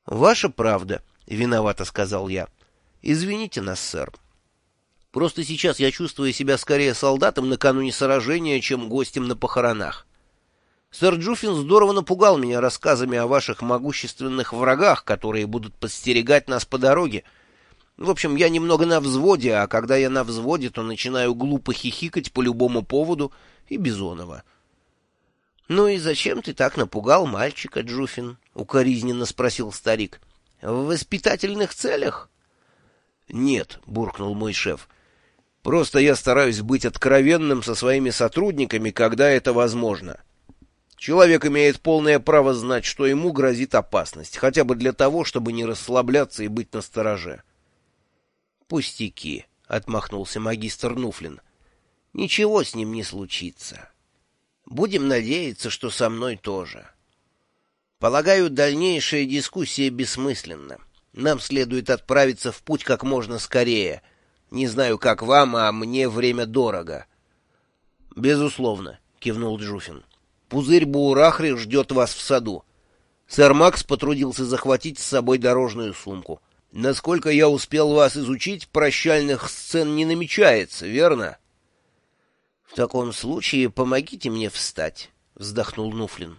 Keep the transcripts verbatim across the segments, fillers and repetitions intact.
— Ваша правда, — виновато сказал я. — Извините нас, сэр. Просто сейчас я чувствую себя скорее солдатом накануне сражения, чем гостем на похоронах. Сэр Джуффин здорово напугал меня рассказами о ваших могущественных врагах, которые будут подстерегать нас по дороге. В общем, я немного на взводе, а когда я на взводе, то начинаю глупо хихикать по любому поводу и Бизонова. — Ну и зачем ты так напугал мальчика, Джуффин? — укоризненно спросил старик. — В воспитательных целях? — Нет, — буркнул мой шеф. — Просто я стараюсь быть откровенным со своими сотрудниками, когда это возможно. Человек имеет полное право знать, что ему грозит опасность, хотя бы для того, чтобы не расслабляться и быть настороже. — Пустяки, — отмахнулся магистр Нуфлин. — Ничего с ним не случится. Будем надеяться, что со мной тоже. Полагаю, дальнейшая дискуссия бессмысленна. Нам следует отправиться в путь как можно скорее. Не знаю, как вам, а мне время дорого. — Безусловно, — кивнул Джуффин. — Пузырь Буурахри ждет вас в саду. Сэр Макс потрудился захватить с собой дорожную сумку. Насколько я успел вас изучить, прощальных сцен не намечается, верно? — В таком случае помогите мне встать, — вздохнул Нуфлин.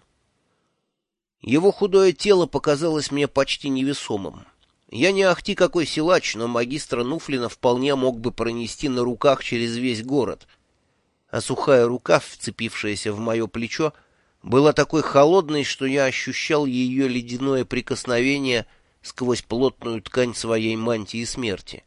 Его худое тело показалось мне почти невесомым. Я не ахти какой силач, но магистра Нуфлина вполне мог бы пронести на руках через весь город. А сухая рука, вцепившаяся в мое плечо, была такой холодной, что я ощущал ее ледяное прикосновение сквозь плотную ткань своей мантии смерти.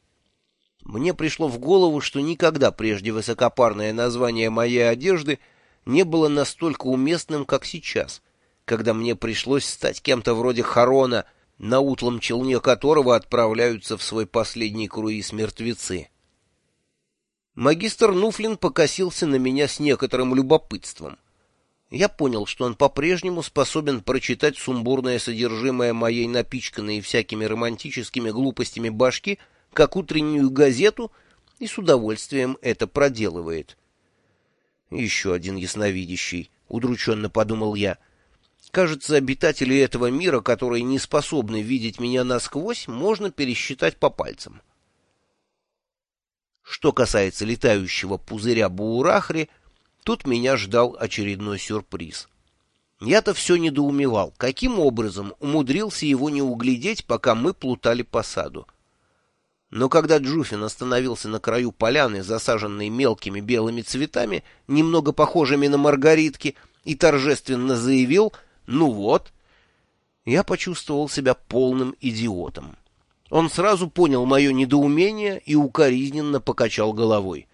Мне пришло в голову, что никогда прежде высокопарное название моей одежды не было настолько уместным, как сейчас, когда мне пришлось стать кем-то вроде Харона, на утлом челне которого отправляются в свой последний круиз мертвецы. Магистр Нуфлин покосился на меня с некоторым любопытством. Я понял, что он по-прежнему способен прочитать сумбурное содержимое моей напичканной всякими романтическими глупостями башки, как утреннюю газету, и с удовольствием это проделывает. Еще один ясновидящий, — удрученно подумал я. Кажется, обитателей этого мира, которые не способны видеть меня насквозь, можно пересчитать по пальцам. Что касается летающего пузыря Буурахри, тут меня ждал очередной сюрприз. Я-то все недоумевал, каким образом умудрился его не углядеть, пока мы плутали по саду. Но когда Джуффин остановился на краю поляны, засаженной мелкими белыми цветами, немного похожими на маргаритки, и торжественно заявил: «Ну вот», я почувствовал себя полным идиотом. Он сразу понял мое недоумение и укоризненно покачал головой.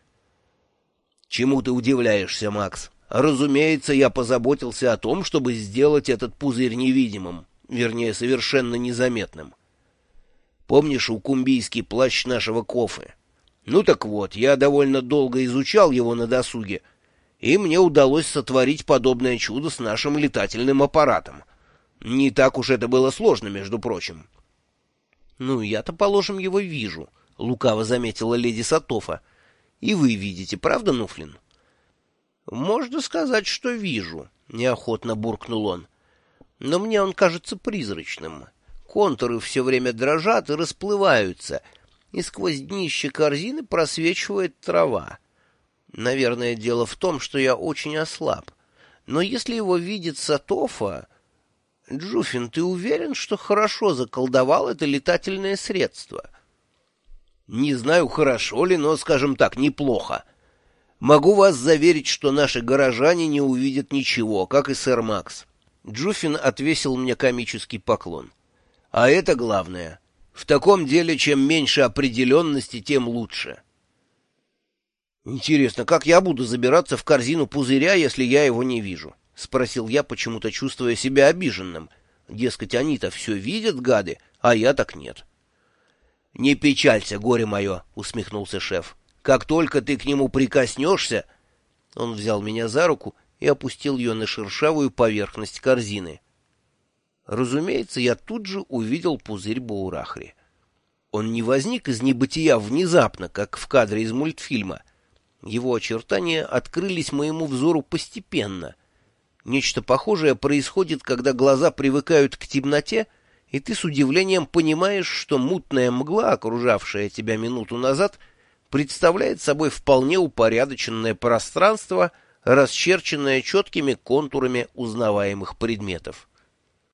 «Чему ты удивляешься, Макс? Разумеется, я позаботился о том, чтобы сделать этот пузырь невидимым, вернее, совершенно незаметным. Помнишь укумбийский плащ нашего Кофы? Ну так вот, я довольно долго изучал его на досуге, и мне удалось сотворить подобное чудо с нашим летательным аппаратом. Не так уж это было сложно, между прочим». «Ну, я-то, положим, его вижу», — лукаво заметила леди Сатофа. «И вы видите, правда, Нуфлин?» «Можно сказать, что вижу», — неохотно буркнул он. «Но мне он кажется призрачным. Контуры все время дрожат и расплываются, и сквозь днище корзины просвечивает трава. Наверное, дело в том, что я очень ослаб. Но если его видит Сатофа... Джуффин, ты уверен, что хорошо заколдовал это летательное средство?» «Не знаю, хорошо ли, но, скажем так, неплохо. Могу вас заверить, что наши горожане не увидят ничего, как и сэр Макс». Джуффин отвесил мне комический поклон. «А это главное. В таком деле, чем меньше определенности, тем лучше». «Интересно, как я буду забираться в корзину пузыря, если я его не вижу?» — спросил я, почему-то чувствуя себя обиженным. Дескать, они-то все видят, гады, а я так нет. «Не печалься, горе мое», — усмехнулся шеф. «Как только ты к нему прикоснешься...» Он взял меня за руку и опустил ее на шершавую поверхность корзины. Разумеется, я тут же увидел пузырь Буурахри. Он не возник из небытия внезапно, как в кадре из мультфильма. Его очертания открылись моему взору постепенно. Нечто похожее происходит, когда глаза привыкают к темноте, и ты с удивлением понимаешь, что мутная мгла, окружавшая тебя минуту назад, представляет собой вполне упорядоченное пространство, расчерченное четкими контурами узнаваемых предметов.